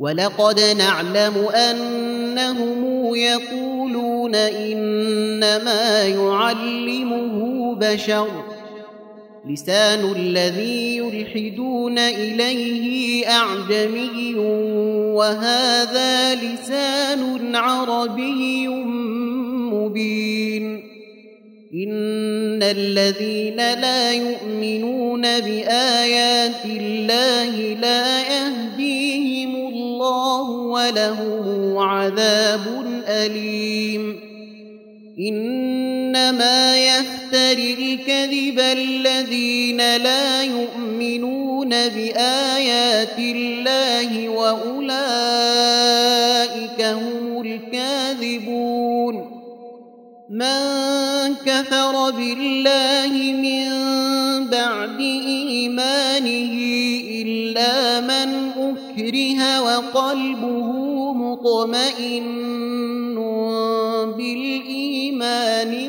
ولقد نعلم أنهم يقولون إنما يعلمه بشر لسان الذي يلحدون إليه أعجمي وهذا لسان عربي مبين إن الذين لا يؤمنون بآيات الله لا يهديهم الله ولهم عذاب أليم إنما يفتري الكذب الذين لا يؤمنون بآيات الله وأولئك هم الكاذبون من كفر بالله من بعد إيمانه إلا من أكره وقلبه مطمئن بالإيمان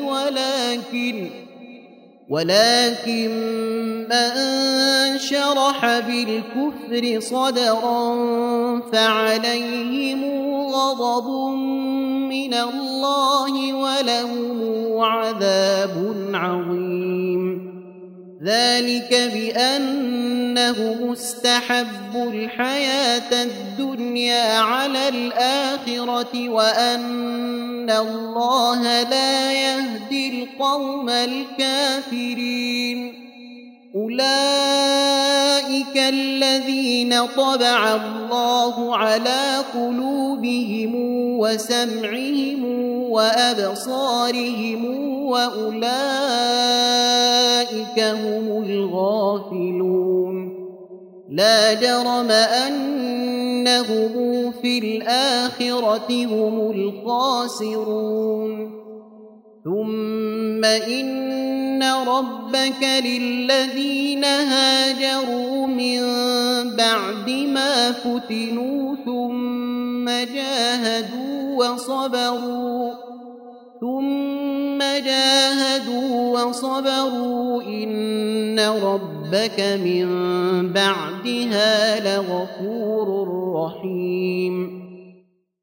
ولكن من شرح بالكفر صدرا فعليهم غضب من الله ولهم عذاب عظيم ذلك بأنهم استحبوا الحياة الدنيا على الآخرة وأن الله لا يهدي القوم الكافرين أولئك الذين طبع الله على قلوبهم وسمعهم وأبصارهم وأولئك هم الغافلون لا جرم أنهم في الآخرة هم الخاسرون ثم إن ربك للذين هاجروا من بعد ما فتنوا ثم جاهدوا وصبروا إن ربك من بعدها لغفور رحيم